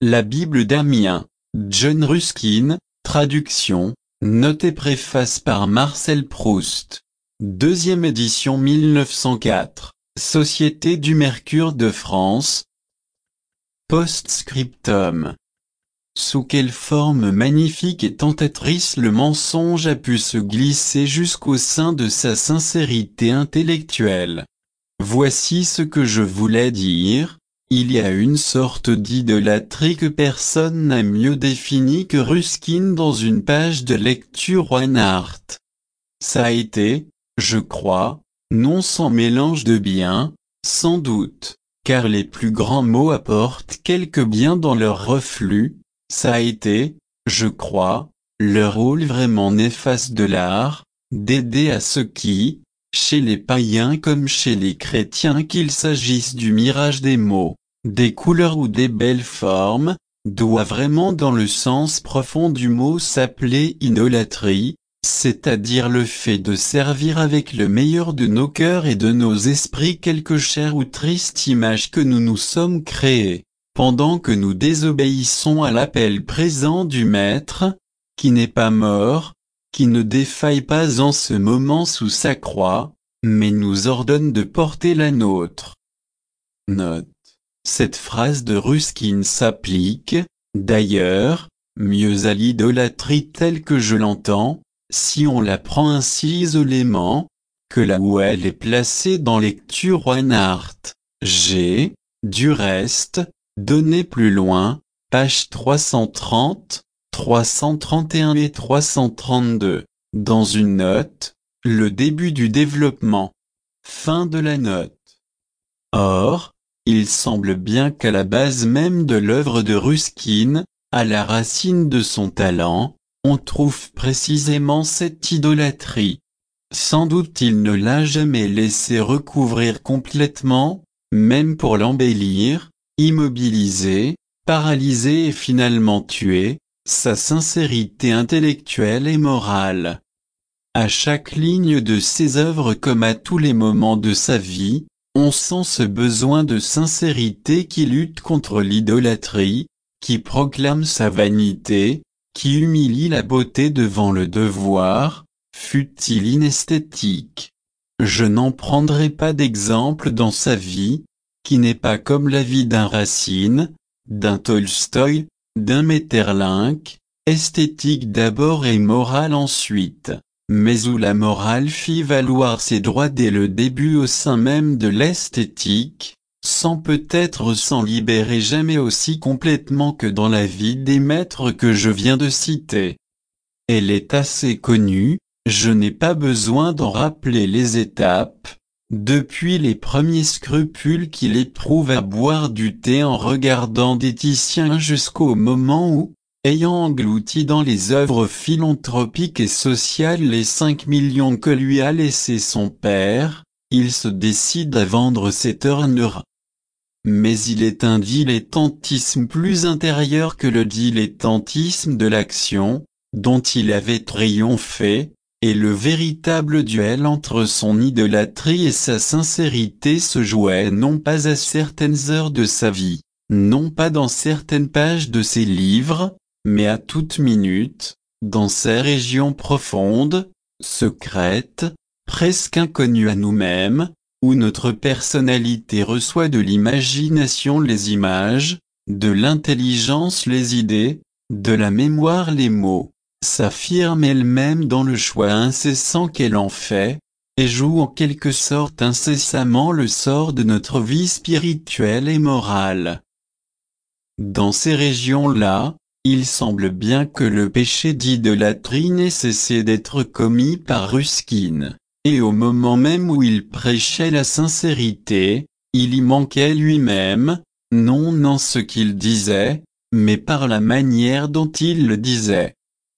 La Bible d'Amiens, John Ruskin, traduction, note et préface par Marcel Proust. Deuxième édition 1904, Société du Mercure de France. Post-scriptum. Sous quelle forme magnifique et tentatrice le mensonge a pu se glisser jusqu'au sein de sa sincérité intellectuelle. Voici ce que je voulais dire. Il y a une sorte d'idolâtrie que personne n'a mieux définie que Ruskin dans une page de lecture Reinhardt. Ça a été, je crois, non sans mélange de bien, sans doute, car les plus grands mots apportent quelque bien dans leur reflux. Ça a été, je crois, le rôle vraiment néfaste de l'art, d'aider à ce qui, chez les païens comme chez les chrétiens qu'il s'agisse du mirage des mots, des couleurs ou des belles formes, doit vraiment dans le sens profond du mot s'appeler idolâtrie, c'est-à-dire le fait de servir avec le meilleur de nos cœurs et de nos esprits quelque chère ou triste image que nous nous sommes créée, pendant que nous désobéissons à l'appel présent du Maître, qui n'est pas mort, qui ne défaille pas en ce moment sous sa croix, mais nous ordonne de porter la nôtre. Note. Cette phrase de Ruskin s'applique, d'ailleurs, mieux à l'idolâtrie telle que je l'entends, si on la prend ainsi isolément, que là où elle est placée dans lecture Reinhardt. J'ai, du reste, donné plus loin, pages 330, 331 et 332, dans une note, le début du développement. Fin de la note. Or, il semble bien qu'à la base même de l'œuvre de Ruskin, à la racine de son talent, on trouve précisément cette idolâtrie. Sans doute il ne l'a jamais laissé recouvrir complètement, même pour l'embellir, immobiliser, paralyser et finalement tuer, sa sincérité intellectuelle et morale. À chaque ligne de ses œuvres comme à tous les moments de sa vie, on sent ce besoin de sincérité qui lutte contre l'idolâtrie, qui proclame sa vanité, qui humilie la beauté devant le devoir, fût-il inesthétique. Je n'en prendrai pas d'exemple dans sa vie, qui n'est pas comme la vie d'un Racine, d'un Tolstoï, d'un Maeterlinck, esthétique d'abord et morale ensuite, mais où la morale fit valoir ses droits dès le début au sein même de l'esthétique, sans peut-être s'en libérer jamais aussi complètement que dans la vie des maîtres que je viens de citer. Elle est assez connue, je n'ai pas besoin d'en rappeler les étapes, depuis les premiers scrupules qu'il éprouve à boire du thé en regardant des Titiens jusqu'au moment où, ayant englouti dans les œuvres philanthropiques et sociales les 5 millions que lui a laissés son père, il se décide à vendre cette œuvre. Mais il est un dilettantisme plus intérieur que le dilettantisme de l'action, dont il avait triomphé, et le véritable duel entre son idolâtrie et sa sincérité se jouait non pas à certaines heures de sa vie, non pas dans certaines pages de ses livres, mais à toute minute, dans ces régions profondes, secrètes, presque inconnues à nous-mêmes, où notre personnalité reçoit de l'imagination les images, de l'intelligence les idées, de la mémoire les mots, s'affirme elle-même dans le choix incessant qu'elle en fait, et joue en quelque sorte incessamment le sort de notre vie spirituelle et morale. Dans ces régions-là, il semble bien que le péché d'idolâtrie n'ait cessé d'être commis par Ruskin, et au moment même où il prêchait la sincérité, il y manquait lui-même, non dans ce qu'il disait, mais par la manière dont il le disait.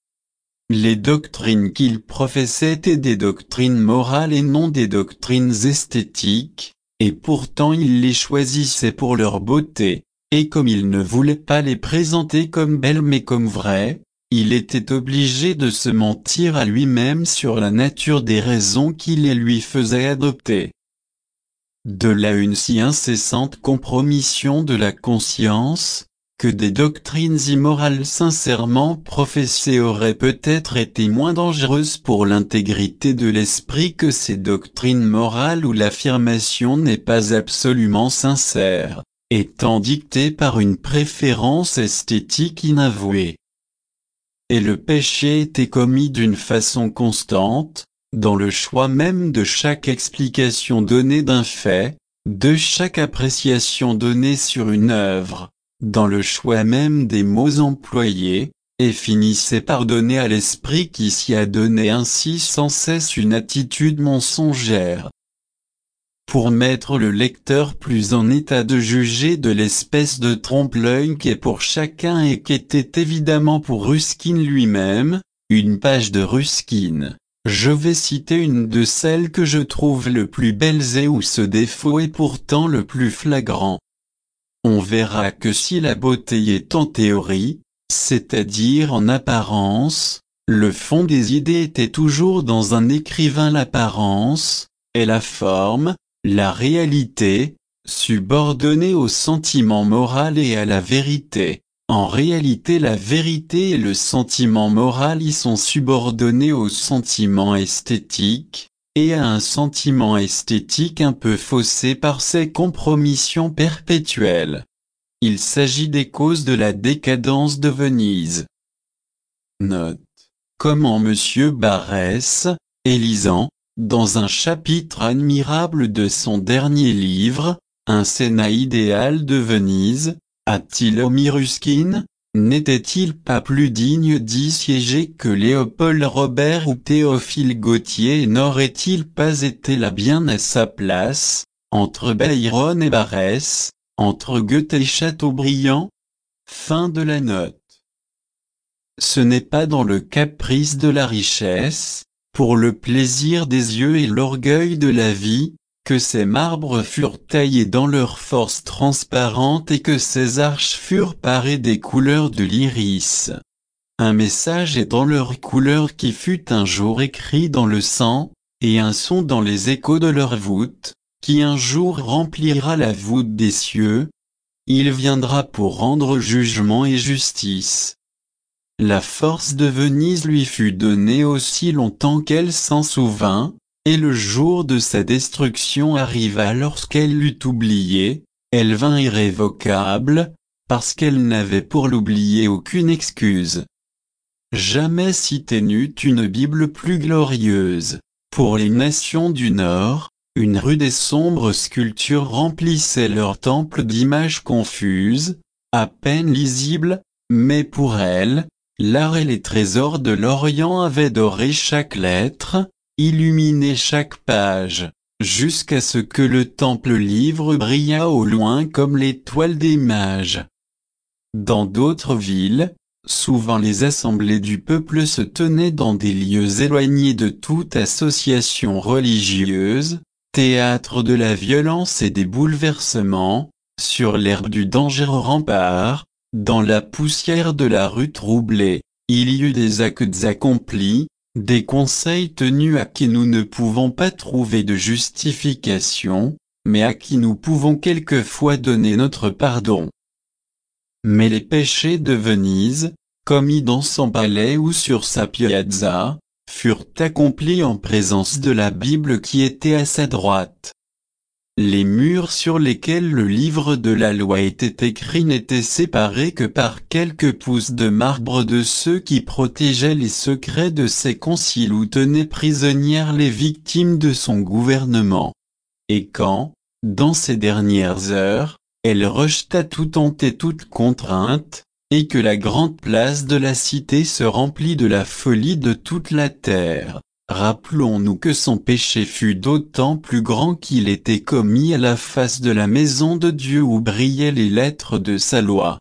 Les doctrines qu'il professait étaient des doctrines morales et non des doctrines esthétiques, et pourtant il les choisissait pour leur beauté. Et comme il ne voulait pas les présenter comme belles mais comme vraies, il était obligé de se mentir à lui-même sur la nature des raisons qui les lui faisaient adopter. De là une si incessante compromission de la conscience, que des doctrines immorales sincèrement professées auraient peut-être été moins dangereuses pour l'intégrité de l'esprit que ces doctrines morales où l'affirmation n'est pas absolument sincère, étant dictée par une préférence esthétique inavouée. Et le péché était commis d'une façon constante, dans le choix même de chaque explication donnée d'un fait, de chaque appréciation donnée sur une œuvre, dans le choix même des mots employés, et finissait par donner à l'esprit qui s'y adonnait ainsi sans cesse une attitude mensongère. Pour mettre le lecteur plus en état de juger de l'espèce de trompe-l'œil qu'est pour chacun et qu'était évidemment pour Ruskin lui-même, une page de Ruskin. Je vais citer une de celles que je trouve le plus belles et où ce défaut est pourtant le plus flagrant. On verra que si la beauté est en théorie, c'est-à-dire en apparence, le fond des idées était toujours dans un écrivain l'apparence, et la forme, la réalité, subordonnée au sentiment moral et à la vérité. En réalité la vérité et le sentiment moral y sont subordonnés au sentiment esthétique, et à un sentiment esthétique un peu faussé par ses compromissions perpétuelles. Il s'agit des causes de la décadence de Venise. Note. Comment M. Barrès, élisant, dans un chapitre admirable de son dernier livre, Un Sénat idéal de Venise, a-t-il omis Ruskin? N'était-il pas plus digne d'y siéger que Léopold Robert ou Théophile Gautier et n'aurait-il pas été là bien à sa place, entre Byron et Barrès, entre Goethe et Chateaubriand? Fin de la note. Ce n'est pas dans le caprice de la richesse, pour le plaisir des yeux et l'orgueil de la vie, que ces marbres furent taillés dans leur force transparente et que ces arches furent parées des couleurs de l'iris. Un message est dans leur couleur qui fut un jour écrit dans le sang, et un son dans les échos de leur voûte, qui un jour remplira la voûte des cieux. Il viendra pour rendre jugement et justice. La force de Venise lui fut donnée aussi longtemps qu'elle s'en souvint, et le jour de sa destruction arriva lorsqu'elle l'eut oublié, elle vint irrévocable, parce qu'elle n'avait pour l'oublier aucune excuse. Jamais cité n'eut une Bible plus glorieuse. Pour les nations du Nord, une rude et sombre sculpture remplissait leur temple d'images confuses, à peine lisibles, mais pour elles, l'art et les trésors de l'Orient avaient doré chaque lettre, illuminé chaque page, jusqu'à ce que le temple-livre brillât au loin comme l'étoile des mages. Dans d'autres villes, souvent les assemblées du peuple se tenaient dans des lieux éloignés de toute association religieuse, théâtre de la violence et des bouleversements, sur l'herbe du dangereux rempart, dans la poussière de la rue troublée. Il y eut des actes accomplis, des conseils tenus à qui nous ne pouvons pas trouver de justification, mais à qui nous pouvons quelquefois donner notre pardon. Mais les péchés de Venise, commis dans son palais ou sur sa piazza, furent accomplis en présence de la Bible qui était à sa droite. Les murs sur lesquels le livre de la loi était écrit n'étaient séparés que par quelques pouces de marbre de ceux qui protégeaient les secrets de ses conciles ou tenaient prisonnières les victimes de son gouvernement. Et quand, dans ces dernières heures, elle rejeta toute honte et toute contrainte, et que la grande place de la cité se remplit de la folie de toute la terre, rappelons-nous que son péché fut d'autant plus grand qu'il était commis à la face de la maison de Dieu où brillaient les lettres de sa loi.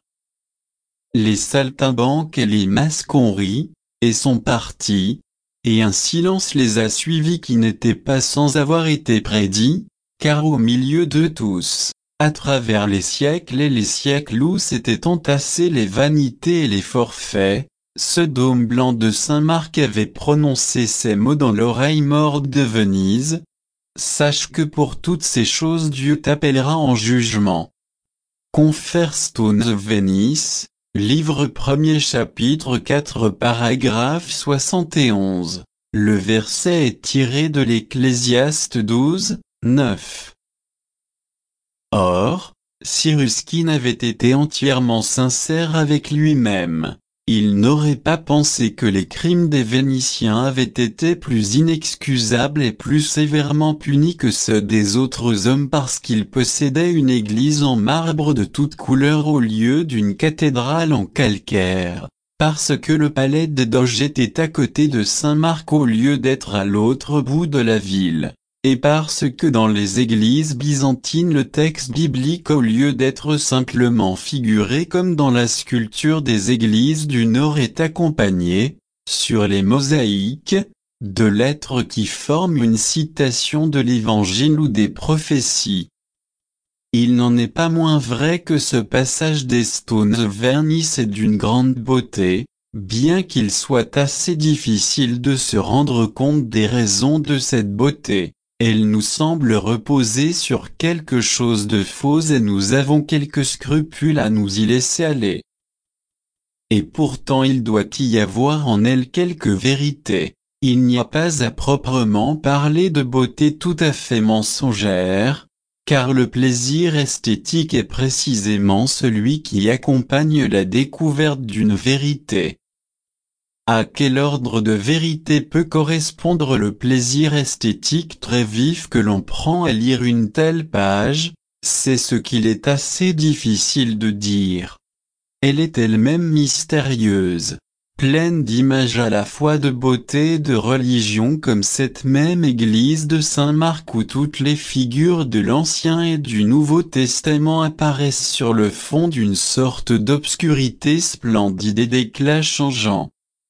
Les saltimbanques et les mascons rient, et sont partis, et un silence les a suivis qui n'était pas sans avoir été prédit, car au milieu de tous, à travers les siècles et les siècles où s'étaient entassées les vanités et les forfaits, ce dôme blanc de Saint-Marc avait prononcé ces mots dans l'oreille morte de Venise. Sache que pour toutes ces choses Dieu t'appellera en jugement. Cornerstone of Venice, livre 1er chapitre 4 paragraphe 71. Le verset est tiré de l'Ecclésiaste 12, 9. Or, si Ruskin avait été entièrement sincère avec lui-même, il n'aurait pas pensé que les crimes des Vénitiens avaient été plus inexcusables et plus sévèrement punis que ceux des autres hommes parce qu'ils possédaient une église en marbre de toutes couleurs au lieu d'une cathédrale en calcaire, parce que le palais des Doges était à côté de Saint-Marc au lieu d'être à l'autre bout de la ville, et parce que dans les églises byzantines le texte biblique au lieu d'être simplement figuré comme dans la sculpture des églises du Nord est accompagné, sur les mosaïques, de lettres qui forment une citation de l'Évangile ou des prophéties. Il n'en est pas moins vrai que ce passage des Stones of Venice est d'une grande beauté, bien qu'il soit assez difficile de se rendre compte des raisons de cette beauté. Elle nous semble reposer sur quelque chose de faux et nous avons quelques scrupules à nous y laisser aller. Et pourtant il doit y avoir en elle quelque vérité. Il n'y a pas à proprement parler de beauté tout à fait mensongère, car le plaisir esthétique est précisément celui qui accompagne la découverte d'une vérité. À quel ordre de vérité peut correspondre le plaisir esthétique très vif que l'on prend à lire une telle page? C'est ce qu'il est assez difficile de dire. Elle est elle-même mystérieuse, pleine d'images à la fois de beauté et de religion comme cette même église de Saint-Marc où toutes les figures de l'Ancien et du Nouveau Testament apparaissent sur le fond d'une sorte d'obscurité splendide et d'éclat changeant.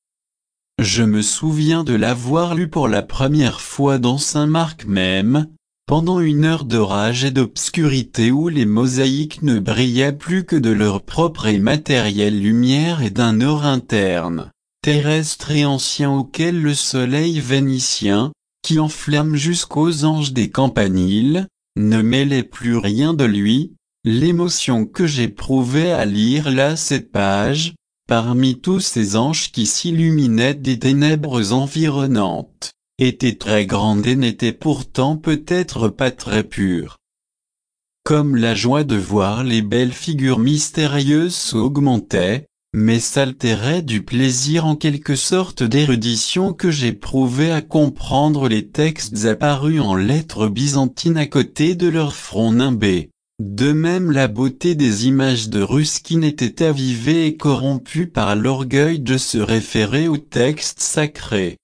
Je me souviens de l'avoir lu pour la première fois dans Saint-Marc même, pendant une heure d'orage et d'obscurité où les mosaïques ne brillaient plus que de leur propre et matérielle lumière et d'un or interne, terrestre et ancien auquel le soleil vénitien, qui enflamme jusqu'aux anges des campaniles, ne mêlait plus rien de lui. L'émotion que j'éprouvais à lire là cette page, parmi tous ces anges qui s'illuminaient des ténèbres environnantes, était très grande et n'était pourtant peut-être pas très pure. Comme la joie de voir les belles figures mystérieuses s'augmentait, mais s'altérait du plaisir en quelque sorte d'érudition que j'éprouvais à comprendre les textes apparus en lettres byzantines à côté de leur front nimbé. De même la beauté des images de Ruskin était avivée et corrompue par l'orgueil de se référer aux textes sacrés.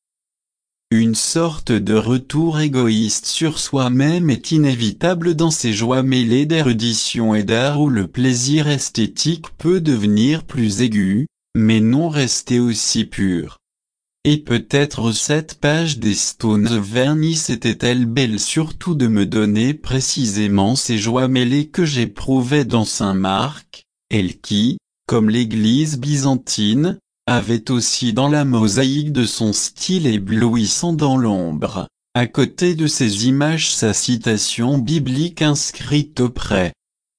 Une sorte de retour égoïste sur soi-même est inévitable dans ces joies mêlées d'érudition et d'art où le plaisir esthétique peut devenir plus aigu, mais non rester aussi pur. Et peut-être cette page des Stones of Venice était-elle belle surtout de me donner précisément ces joies mêlées que j'éprouvais dans Saint-Marc, elle qui, comme l'église byzantine, avait aussi dans la mosaïque de son style éblouissant dans l'ombre, à côté de ces images sa citation biblique inscrite auprès.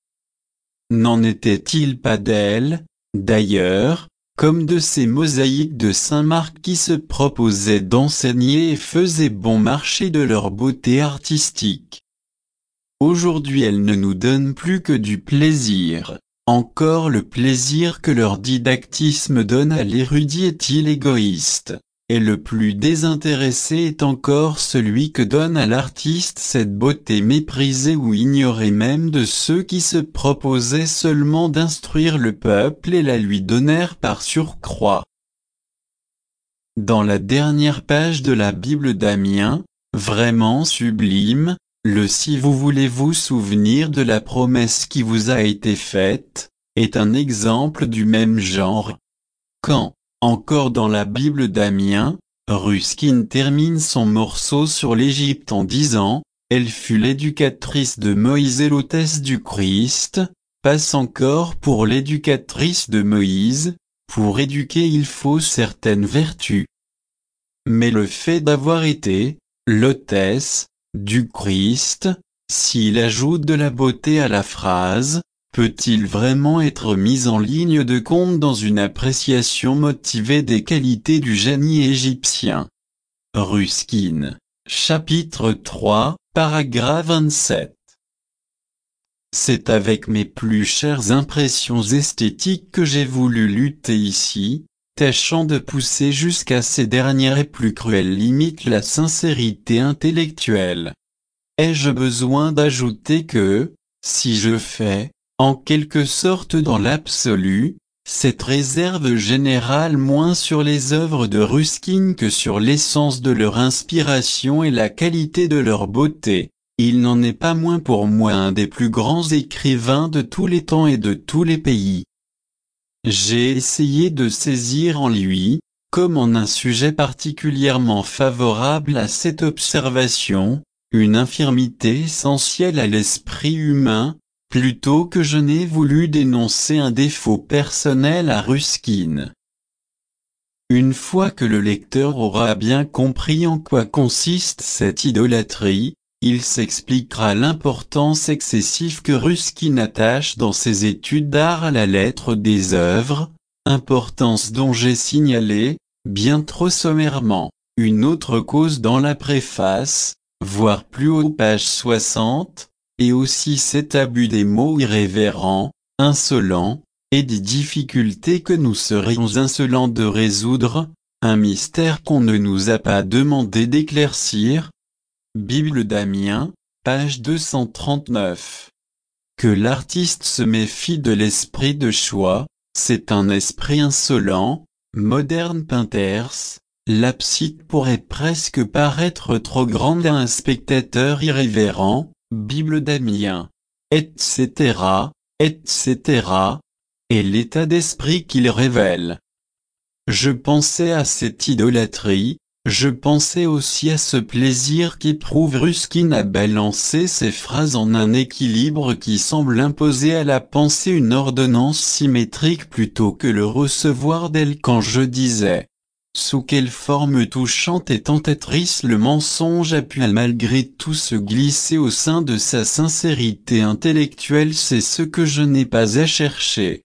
N'en était-il pas d'elle, d'ailleurs, comme de ces mosaïques de Saint-Marc qui se proposaient d'enseigner et faisaient bon marché de leur beauté artistique? Aujourd'hui elles ne nous donnent plus que du plaisir. Encore le plaisir que leur didactisme donne à l'érudit est-il égoïste, et le plus désintéressé est encore celui que donne à l'artiste cette beauté méprisée ou ignorée même de ceux qui se proposaient seulement d'instruire le peuple et la lui donnèrent par surcroît. Dans la dernière page de la Bible d'Amiens, vraiment sublime, le si vous voulez vous souvenir de la promesse qui vous a été faite, est un exemple du même genre. Quand, encore dans la Bible d'Amiens, Ruskin termine son morceau sur l'Égypte en disant « Elle fut l'éducatrice de Moïse et l'hôtesse du Christ », passe encore pour l'éducatrice de Moïse, pour éduquer il faut certaines vertus. Mais le fait d'avoir été l'hôtesse du Christ, s'il ajoute de la beauté à la phrase, peut-il vraiment être mis en ligne de compte dans une appréciation motivée des qualités du génie égyptien? Ruskin. Chapitre 3, paragraphe 27. C'est avec mes plus chères impressions esthétiques que j'ai voulu lutter ici, tâchant de pousser jusqu'à ces dernières et plus cruelles limites la sincérité intellectuelle. Ai-je besoin d'ajouter que, si je fais, en quelque sorte dans l'absolu, cette réserve générale moins sur les œuvres de Ruskin que sur l'essence de leur inspiration et la qualité de leur beauté, il n'en est pas moins pour moi un des plus grands écrivains de tous les temps et de tous les pays. J'ai essayé de saisir en lui, comme en un sujet particulièrement favorable à cette observation, une infirmité essentielle à l'esprit humain, plutôt que je n'ai voulu dénoncer un défaut personnel à Ruskin. Une fois que le lecteur aura bien compris en quoi consiste cette idolâtrie, il s'expliquera l'importance excessive que Ruskin attache dans ses études d'art à la lettre des œuvres, importance dont j'ai signalé, bien trop sommairement, une autre cause dans la préface, voire plus haut page 60, et aussi cet abus des mots irrévérents, insolents, et des difficultés que nous serions insolents de résoudre, un mystère qu'on ne nous a pas demandé d'éclaircir. Bible d'Amiens, page 239. Que l'artiste se méfie de l'esprit de choix, c'est un esprit insolent, moderne Pinter's, l'abside pourrait presque paraître trop grande à un spectateur irrévérent, Bible d'Amiens, etc., etc., et l'état d'esprit qu'il révèle. Je pensais à cette idolâtrie, je pensais aussi à ce plaisir qu'éprouve Ruskin à balancer ses phrases en un équilibre qui semble imposer à la pensée une ordonnance symétrique plutôt que le recevoir d'elle quand je disais. Sous quelle forme touchante et tentatrice le mensonge a pu malgré tout se glisser au sein de sa sincérité intellectuelle, c'est ce que je n'ai pas à chercher.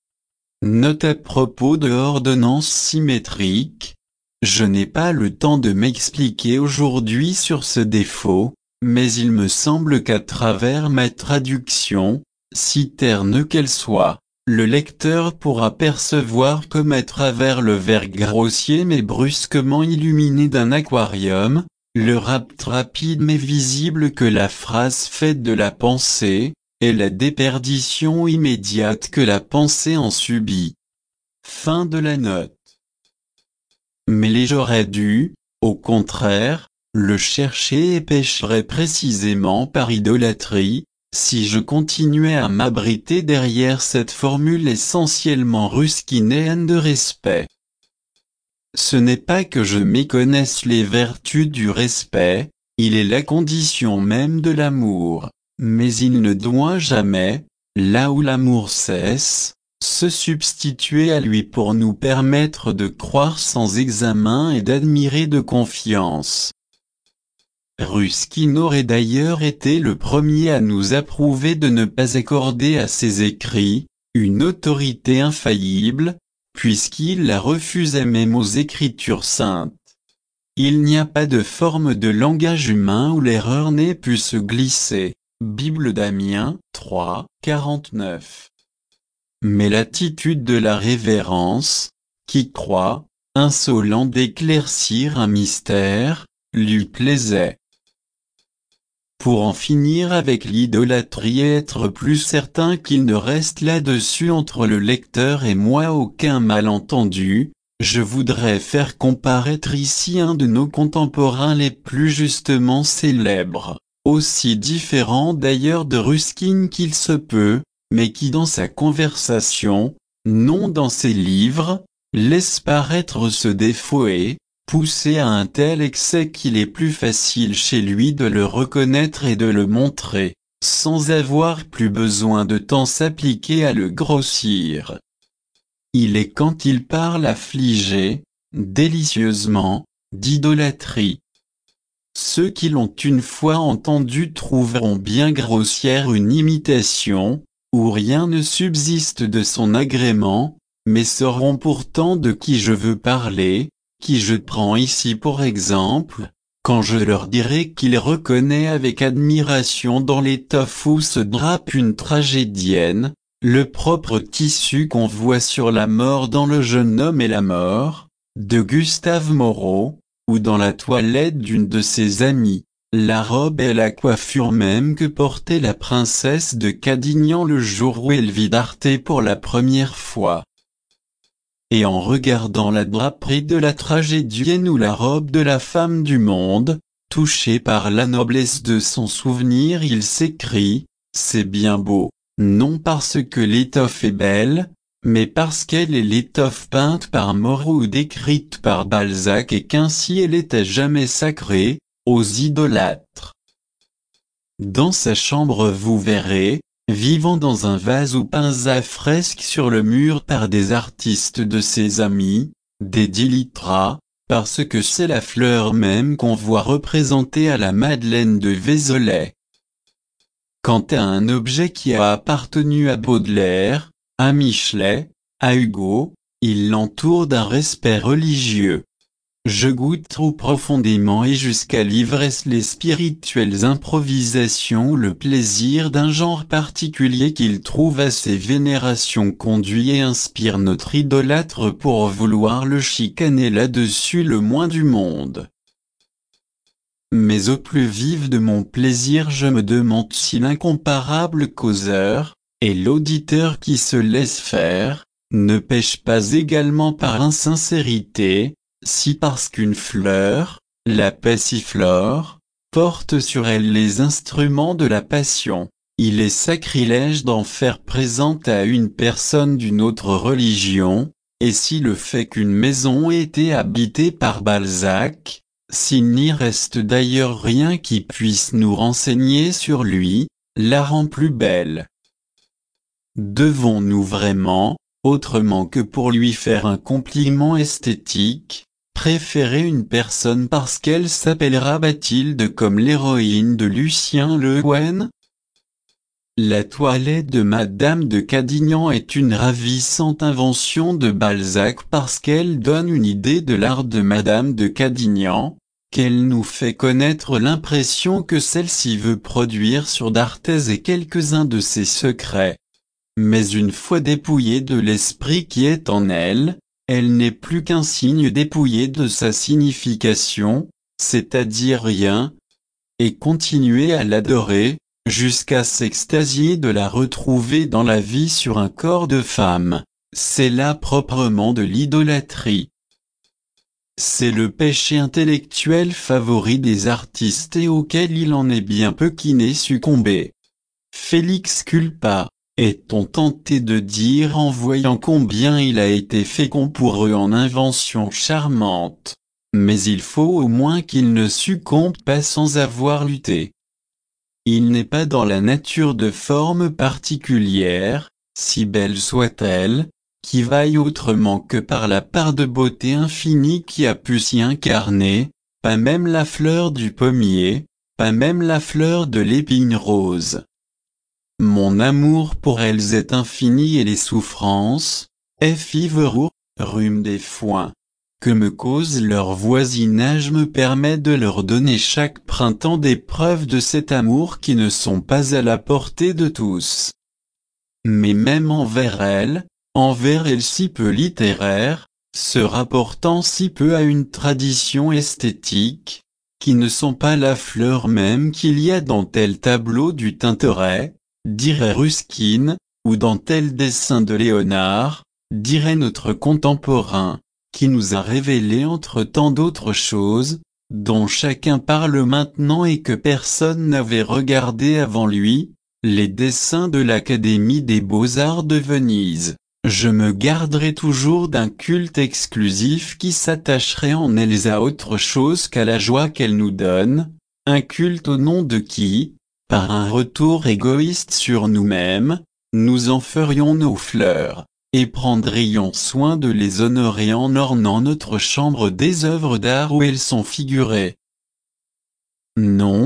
Note à propos de ordonnance symétrique. Je n'ai pas le temps de m'expliquer aujourd'hui sur ce défaut, mais il me semble qu'à travers ma traduction, si terne qu'elle soit, le lecteur pourra percevoir comme à travers le verre grossier mais brusquement illuminé d'un aquarium, le rapt rapide mais visible que la phrase faite de la pensée, et la déperdition immédiate que la pensée en subit. Fin de la note. Mais j'aurais dû, au contraire, le chercher et pécherais précisément par idolâtrie, si je continuais à m'abriter derrière cette formule essentiellement ruskinienne de respect. Ce n'est pas que je méconnaisse les vertus du respect, il est la condition même de l'amour, mais il ne doit jamais, là où l'amour cesse, se substituer à lui pour nous permettre de croire sans examen et d'admirer de confiance. Ruskin aurait d'ailleurs été le premier à nous approuver de ne pas accorder à ses écrits une autorité infaillible, puisqu'il la refusait même aux Écritures saintes. Il n'y a pas de forme de langage humain où l'erreur n'ait pu se glisser. Bible d'Amiens 3, 49. Mais l'attitude de la révérence, qui croit, insolent d'éclaircir un mystère, lui plaisait. Pour en finir avec l'idolâtrie et être plus certain qu'il ne reste là-dessus entre le lecteur et moi aucun malentendu, je voudrais faire comparaître ici un de nos contemporains les plus justement célèbres, aussi différent d'ailleurs de Ruskin qu'il se peut, mais qui dans sa conversation, non dans ses livres, laisse paraître ce défaut et, poussé à un tel excès qu'il est plus facile chez lui de le reconnaître et de le montrer, sans avoir plus besoin de temps s'appliquer à le grossir. Il est quand il parle affligé, délicieusement, d'idolâtrie. Ceux qui l'ont une fois entendu trouveront bien grossière une imitation, où rien ne subsiste de son agrément, mais sauront pourtant de qui je veux parler, qui je prends ici pour exemple, quand je leur dirai qu'il reconnaît avec admiration dans l'étoffe où se drape une tragédienne, le propre tissu qu'on voit sur la mort dans Le jeune homme et la mort, de Gustave Moreau, ou dans la toilette d'une de ses amies, la robe et la coiffure même que portait la princesse de Cadignan le jour où elle vit d'Arte pour la première fois. Et en regardant la draperie de la tragédienne ou la robe de la femme du monde, touché par la noblesse de son souvenir, il s'écrie, c'est bien beau, non parce que l'étoffe est belle, mais parce qu'elle est l'étoffe peinte par Moreau ou décrite par Balzac et qu'ainsi elle est à jamais sacrée, aux idolâtres. Dans sa chambre vous verrez, vivant dans un vase ou peint à fresque sur le mur par des artistes de ses amis, des Dilitra, parce que c'est la fleur même qu'on voit représentée à la Madeleine de Vézelay. Quant à un objet qui a appartenu à Baudelaire, à Michelet, à Hugo, il l'entoure d'un respect religieux. Je goûte trop profondément et jusqu'à l'ivresse les spirituelles improvisations ou le plaisir d'un genre particulier qu'il trouve à ses vénérations conduit et inspire notre idolâtre pour vouloir le chicaner là-dessus le moins du monde. Mais au plus vif de mon plaisir je me demande si l'incomparable causeur, et l'auditeur qui se laisse faire, ne pêche pas également par insincérité, si parce qu'une fleur, la passiflore, porte sur elle les instruments de la passion, il est sacrilège d'en faire présente à une personne d'une autre religion, et si le fait qu'une maison ait été habitée par Balzac, s'il n'y reste d'ailleurs rien qui puisse nous renseigner sur lui, la rend plus belle. Devons-nous vraiment, autrement que pour lui faire un compliment esthétique, préférer une personne parce qu'elle s'appellera Bathilde comme l'héroïne de Lucien Le Guen? La toilette de Madame de Cadignan est une ravissante invention de Balzac parce qu'elle donne une idée de l'art de Madame de Cadignan, qu'elle nous fait connaître l'impression que celle-ci veut produire sur d'Arthez et quelques-uns de ses secrets. Mais une fois dépouillée de l'esprit qui est en elle, elle n'est plus qu'un signe dépouillé de sa signification, c'est-à-dire rien, et continuer à l'adorer, jusqu'à s'extasier de la retrouver dans la vie sur un corps de femme, c'est là proprement de l'idolâtrie. C'est le péché intellectuel favori des artistes et auquel il en est bien peu qui n'ait succombé. Félix culpa. Est-on tenté de dire en voyant combien il a été fécond pour eux en inventions charmantes, mais il faut au moins qu'il ne succombe pas sans avoir lutté. Il n'est pas dans la nature de forme particulière, si belle soit-elle, qui vaille autrement que par la part de beauté infinie qui a pu s'y incarner, pas même la fleur du pommier, pas même la fleur de l'épine rose. Mon amour pour elles est infini et les souffrances, fièvre, rhume des foins, que me cause leur voisinage me permet de leur donner chaque printemps des preuves de cet amour qui ne sont pas à la portée de tous. Mais même envers elles si peu littéraire, se rapportant si peu à une tradition esthétique, qui ne sont pas la fleur même qu'il y a dans tel tableau du Tintoret, dirait Ruskin, ou dans tel dessin de Léonard, dirait notre contemporain, qui nous a révélé entre tant d'autres choses, dont chacun parle maintenant et que personne n'avait regardé avant lui, les dessins de l'Académie des Beaux-Arts de Venise. Je me garderai toujours d'un culte exclusif qui s'attacherait en elles à autre chose qu'à la joie qu'elles nous donnent, un culte au nom de qui, par un retour égoïste sur nous-mêmes, nous en ferions nos fleurs, et prendrions soin de les honorer en ornant notre chambre des œuvres d'art où elles sont figurées. Non,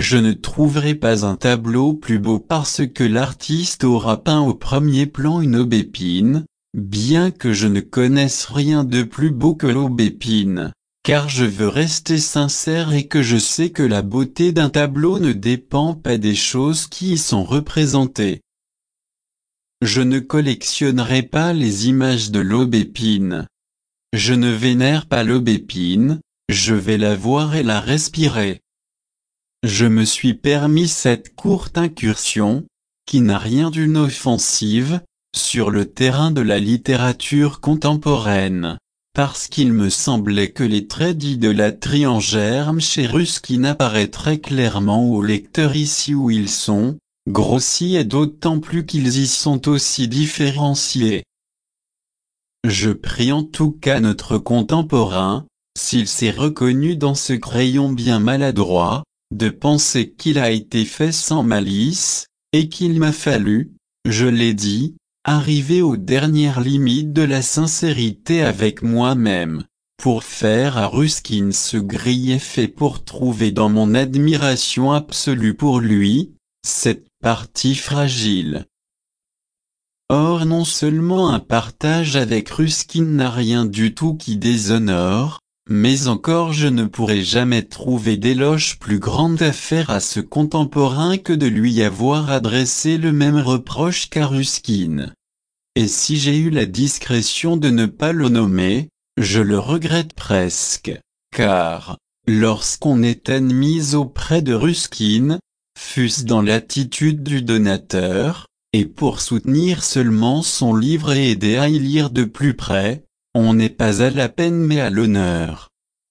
Je ne trouverai pas un tableau plus beau parce que l'artiste aura peint au premier plan une aubépine, bien que je ne connaisse rien de plus beau que l'aubépine, car je veux rester sincère et que je sais que la beauté d'un tableau ne dépend pas des choses qui y sont représentées. Je ne collectionnerai pas les images de l'aubépine. Je ne vénère pas l'aubépine, je vais la voir et la respirer. Je me suis permis cette courte incursion, qui n'a rien d'une offensive, sur le terrain de la littérature contemporaine, parce qu'il me semblait que les traits d'idolâtrie en germe chez Ruskin apparaîtraient clairement aux lecteurs ici où ils sont, grossis et d'autant plus qu'ils y sont aussi différenciés. Je prie en tout cas notre contemporain, s'il s'est reconnu dans ce crayon bien maladroit, de penser qu'il a été fait sans malice, et qu'il m'a fallu, je l'ai dit, arriver aux dernières limites de la sincérité avec moi-même, pour faire à Ruskin ce grief et pour trouver dans mon admiration absolue pour lui, cette partie fragile. Or non seulement un partage avec Ruskin n'a rien du tout qui déshonore, mais encore je ne pourrai jamais trouver d'éloge plus grande à faire à ce contemporain que de lui avoir adressé le même reproche qu'à Ruskin. Et si j'ai eu la discrétion de ne pas le nommer, je le regrette presque, car, lorsqu'on est admis auprès de Ruskin, fût-ce dans l'attitude du donateur, et pour soutenir seulement son livre et aider à y lire de plus près, on n'est pas à la peine mais à l'honneur.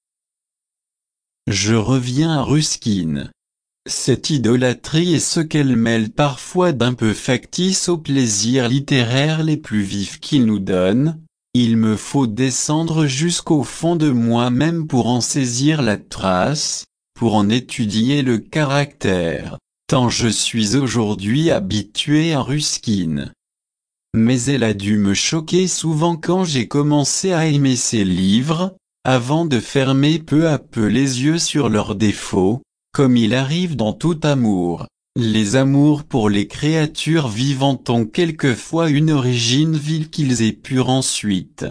Je reviens à Ruskin. Cette idolâtrie est ce qu'elle mêle parfois d'un peu factice aux plaisirs littéraires les plus vifs qu'il nous donne. Il me faut descendre jusqu'au fond de moi-même pour en saisir la trace, pour en étudier le caractère, tant je suis aujourd'hui habitué à Ruskin. Mais elle a dû me choquer souvent quand j'ai commencé à aimer ses livres, avant de fermer peu à peu les yeux sur leurs défauts, comme il arrive dans tout amour. Les amours pour les créatures vivantes ont quelquefois une origine vile qu'ils épurent ensuite.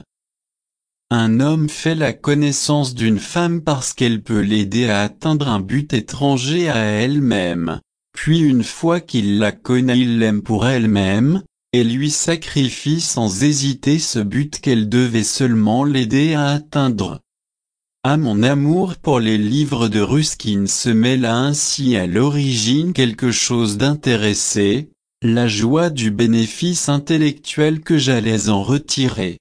Un homme fait la connaissance d'une femme parce qu'elle peut l'aider à atteindre un but étranger à elle-même, puis une fois qu'il la connaît il l'aime pour elle-même, et lui sacrifie sans hésiter ce but qu'elle devait seulement l'aider à atteindre. À mon amour pour les livres de Ruskin se mêle ainsi à l'origine quelque chose d'intéressé, la joie du bénéfice intellectuel que j'allais en retirer.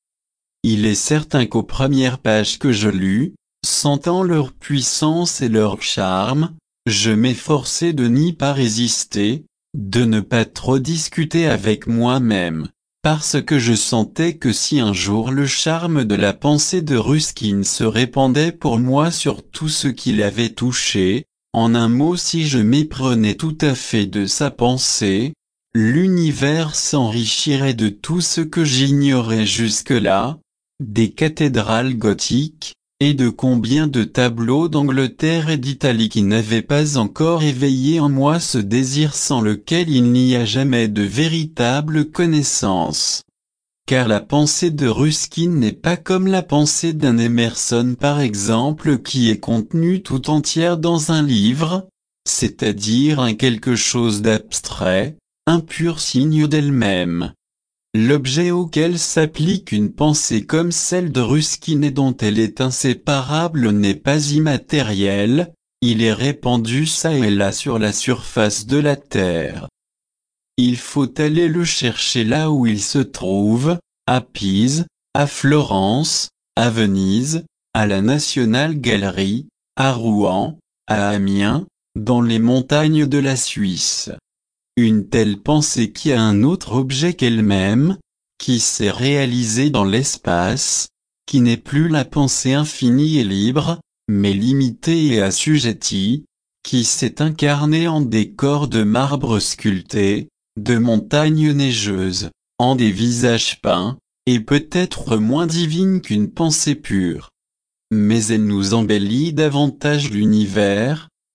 Il est certain qu'aux premières pages que je lus, sentant leur puissance et leur charme, je m'efforçai de n'y pas résister, de ne pas trop discuter avec moi-même, parce que je sentais que si un jour le charme de la pensée de Ruskin se répandait pour moi sur tout ce qu'il avait touché, en un mot si je méprenais tout à fait de sa pensée, l'univers s'enrichirait de tout ce que j'ignorais jusque-là, des cathédrales gothiques, et de combien de tableaux d'Angleterre et d'Italie qui n'avaient pas encore éveillé en moi ce désir sans lequel il n'y a jamais de véritable connaissance. Car la pensée de Ruskin n'est pas comme la pensée d'un Emerson par exemple qui est contenue tout entière dans un livre, c'est-à-dire un quelque chose d'abstrait, un pur signe d'elle-même. L'objet auquel s'applique une pensée comme celle de Ruskin et dont elle est inséparable n'est pas immatériel, il est répandu çà et là sur la surface de la terre. Il faut aller le chercher là où il se trouve, à Pise, à Florence, à Venise, à la National Gallery, à Rouen, à Amiens, dans les montagnes de la Suisse. Une telle pensée qui a un autre objet qu'elle-même, qui s'est réalisée dans l'espace, qui n'est plus la pensée infinie et libre, mais limitée et assujettie, qui s'est incarnée en des corps de marbre sculptés, de montagnes neigeuses, en des visages peints, et peut-être moins divine qu'une pensée pure. Mais elle nous embellit davantage l'univers,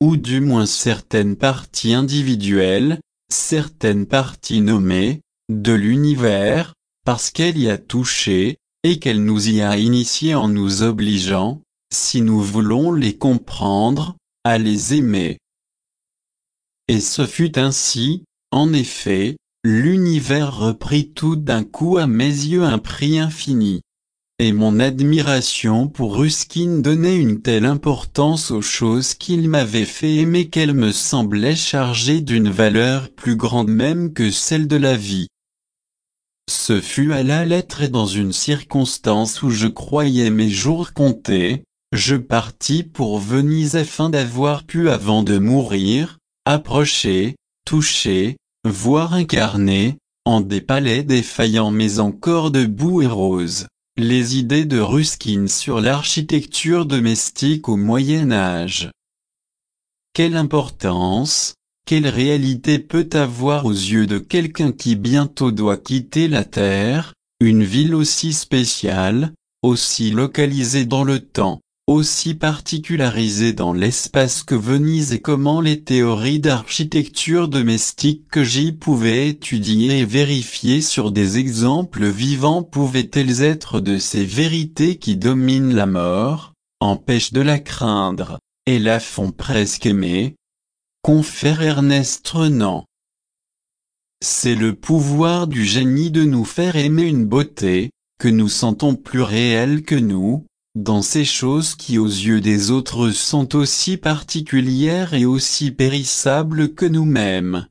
ou du moins certaines parties individuelles, certaines parties nommées, de l'univers, parce qu'elle y a touché, et qu'elle nous y a initiés en nous obligeant, si nous voulons les comprendre, à les aimer. Et ce fut ainsi, en effet, l'univers reprit tout d'un coup à mes yeux un prix infini. Et mon admiration pour Ruskin donnait une telle importance aux choses qu'il m'avait fait aimer qu'elles me semblaient chargées d'une valeur plus grande même que celle de la vie. Ce fut à la lettre et dans une circonstance où je croyais mes jours comptés, je partis pour Venise afin d'avoir pu avant de mourir, approcher, toucher, voir incarner, en des palais défaillants mais encore debout et roses, les idées de Ruskin sur l'architecture domestique au Moyen Âge. Quelle importance, quelle réalité peut avoir aux yeux de quelqu'un qui bientôt doit quitter la terre, une ville aussi spéciale, aussi localisée dans le temps, aussi particularisée dans l'espace que Venise, et comment les théories d'architecture domestique que j'y pouvais étudier et vérifier sur des exemples vivants pouvaient-elles être de ces vérités qui dominent la mort, empêchent de la craindre, et la font presque aimer? Confère Ernest Renan. C'est le pouvoir du génie de nous faire aimer une beauté, que nous sentons plus réelle que nous, dans ces choses qui aux yeux des autres sont aussi particulières et aussi périssables que nous-mêmes.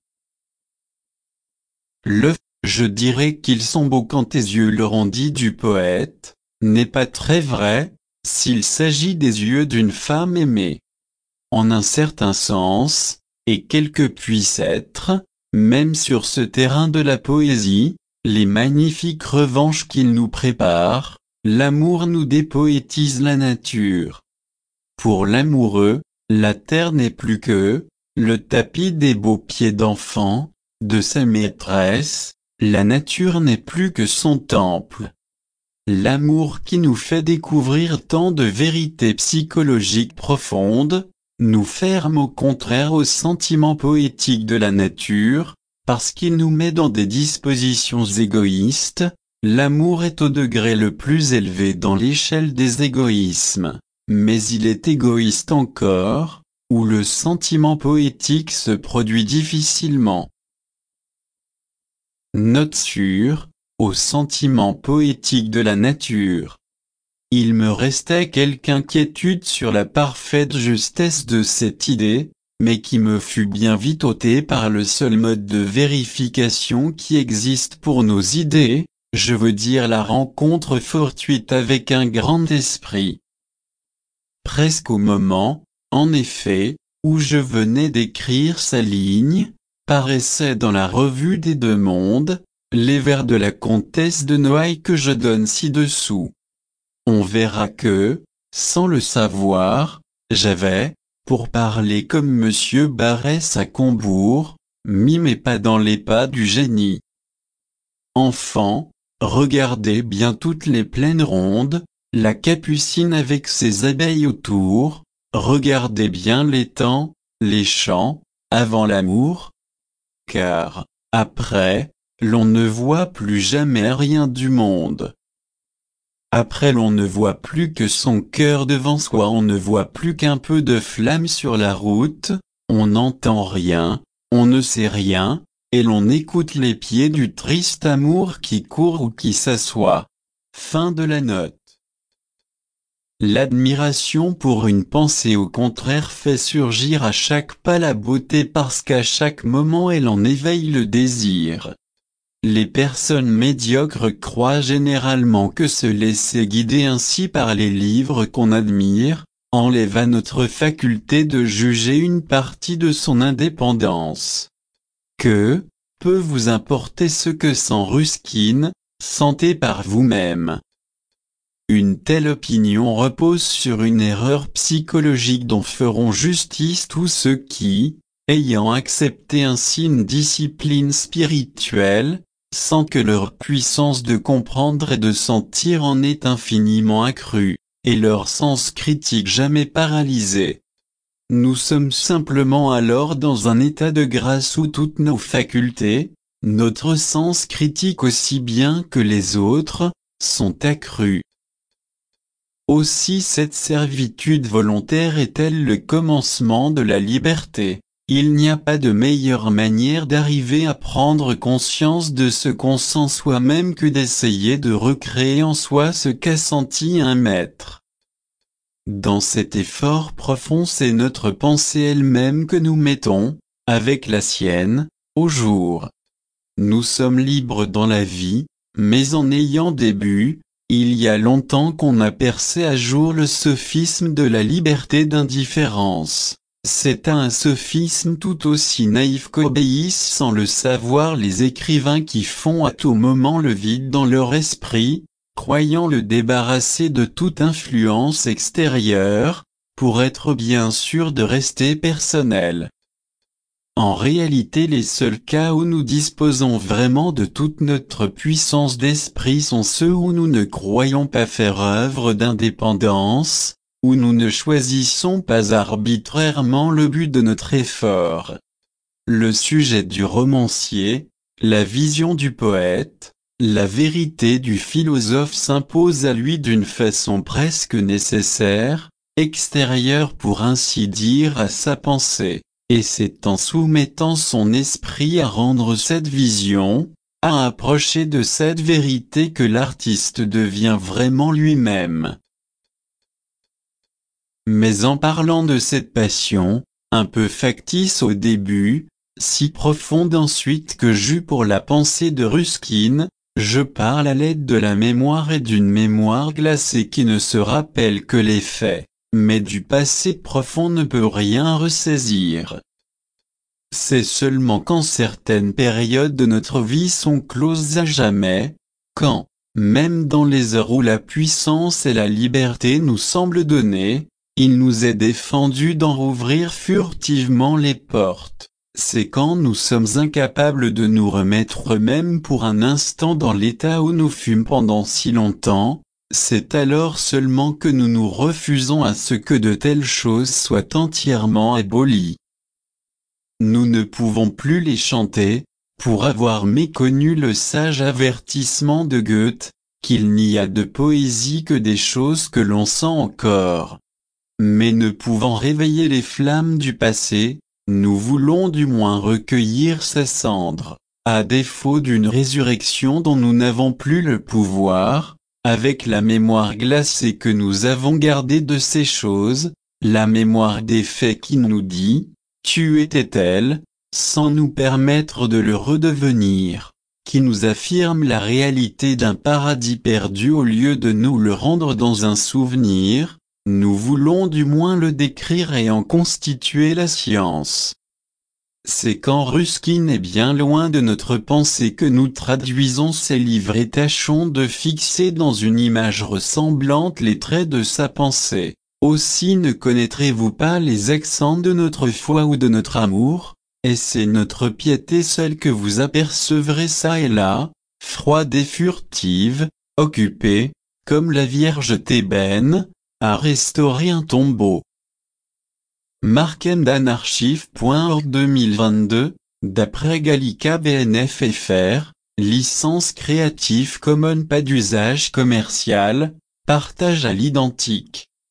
Je dirais qu'ils sont beaux quand tes yeux l'auront dit du poète, n'est pas très vrai, s'il s'agit des yeux d'une femme aimée. En un certain sens, et quel que puisse être, même sur ce terrain de la poésie, les magnifiques revanches qu'il nous prépare, l'amour nous dépoétise la nature. Pour l'amoureux, la terre n'est plus que le tapis des beaux pieds d'enfant, de sa maîtresse, la nature n'est plus que son temple. L'amour qui nous fait découvrir tant de vérités psychologiques profondes, nous ferme au contraire au sentiment poétique de la nature, parce qu'il nous met dans des dispositions égoïstes. L'amour est au degré le plus élevé dans l'échelle des égoïsmes, mais il est égoïste encore, où le sentiment poétique se produit difficilement. Note sur, au sentiment poétique de la nature. Il me restait quelque inquiétude sur la parfaite justesse de cette idée, mais qui me fut bien vite ôtée par le seul mode de vérification qui existe pour nos idées, je veux dire la rencontre fortuite avec un grand esprit. Presque au moment, en effet, où je venais d'écrire sa ligne, paraissait dans la revue des Deux Mondes, les vers de la comtesse de Noailles que je donne ci-dessous. On verra que, sans le savoir, j'avais, pour parler comme Monsieur Barrès à Combourg, mis mes pas dans les pas du génie. Enfant, regardez bien toutes les plaines rondes, la Capucine avec ses abeilles autour, regardez bien l'étang, les champs, avant l'amour. Car, après, l'on ne voit plus jamais rien du monde. Après l'on ne voit plus que son cœur devant soi, on ne voit plus qu'un peu de flamme sur la route, on n'entend rien, on ne sait rien, et l'on écoute les pieds du triste amour qui court ou qui s'assoit. Fin de la note. L'admiration pour une pensée au contraire fait surgir à chaque pas la beauté parce qu'à chaque moment elle en éveille le désir. Les personnes médiocres croient généralement que se laisser guider ainsi par les livres qu'on admire, enlève à notre faculté de juger une partie de son indépendance. Que, peut vous importer ce que sent Ruskin, sentez par vous-même. Une telle opinion repose sur une erreur psychologique dont feront justice tous ceux qui, ayant accepté ainsi une discipline spirituelle, sans que leur puissance de comprendre et de sentir en est infiniment accrue, et leur sens critique jamais paralysé. Nous sommes simplement alors dans un état de grâce où toutes nos facultés, notre sens critique aussi bien que les autres, sont accrus. Aussi cette servitude volontaire est-elle le commencement de la liberté. Il n'y a pas de meilleure manière d'arriver à prendre conscience de ce qu'on sent soi-même que d'essayer de recréer en soi ce qu'a senti un maître. Dans cet effort profond, c'est notre pensée elle-même que nous mettons, avec la sienne, au jour. Nous sommes libres dans la vie, mais en ayant des buts, il y a longtemps qu'on a percé à jour le sophisme de la liberté d'indifférence. C'est un sophisme tout aussi naïf qu'obéissent sans le savoir les écrivains qui font à tout moment le vide dans leur esprit, croyant le débarrasser de toute influence extérieure, pour être bien sûr de rester personnel. En réalité, les seuls cas où nous disposons vraiment de toute notre puissance d'esprit sont ceux où nous ne croyons pas faire œuvre d'indépendance, où nous ne choisissons pas arbitrairement le but de notre effort. Le sujet du romancier, la vision du poète, la vérité du philosophe s'impose à lui d'une façon presque nécessaire, extérieure pour ainsi dire à sa pensée. Et c'est en soumettant son esprit à rendre cette vision, à approcher de cette vérité que l'artiste devient vraiment lui-même. Mais en parlant de cette passion, un peu factice au début, si profonde ensuite que j'eus pour la pensée de Ruskin, je parle à l'aide de la mémoire et d'une mémoire glacée qui ne se rappelle que les faits. Mais du passé profond ne peut rien ressaisir. C'est seulement quand certaines périodes de notre vie sont closes à jamais, quand, même dans les heures où la puissance et la liberté nous semblent données, il nous est défendu d'en rouvrir furtivement les portes. C'est quand nous sommes incapables de nous remettre même pour un instant dans l'état où nous fûmes pendant si longtemps, c'est alors seulement que nous nous refusons à ce que de telles choses soient entièrement abolies. Nous ne pouvons plus les chanter, pour avoir méconnu le sage avertissement de Goethe, qu'il n'y a de poésie que des choses que l'on sent encore. Mais ne pouvant réveiller les flammes du passé, nous voulons du moins recueillir sa cendre, à défaut d'une résurrection dont nous n'avons plus le pouvoir. Avec la mémoire glacée que nous avons gardée de ces choses, la mémoire des faits qui nous dit « tu étais tel », sans nous permettre de le redevenir, qui nous affirme la réalité d'un paradis perdu au lieu de nous le rendre dans un souvenir, nous voulons du moins le décrire et en constituer la science. C'est quand Ruskin est bien loin de notre pensée que nous traduisons ses livres et tâchons de fixer dans une image ressemblante les traits de sa pensée. Aussi ne connaîtrez-vous pas les accents de notre foi ou de notre amour, et c'est notre piété seule que vous apercevrez çà et là, froide et furtive, occupée, comme la Vierge thébaine, à restaurer un tombeau. Markendanarchive.org 2022, d'après Gallica BNF FR, licence Creative Commons pas d'usage commercial, partage à l'identique.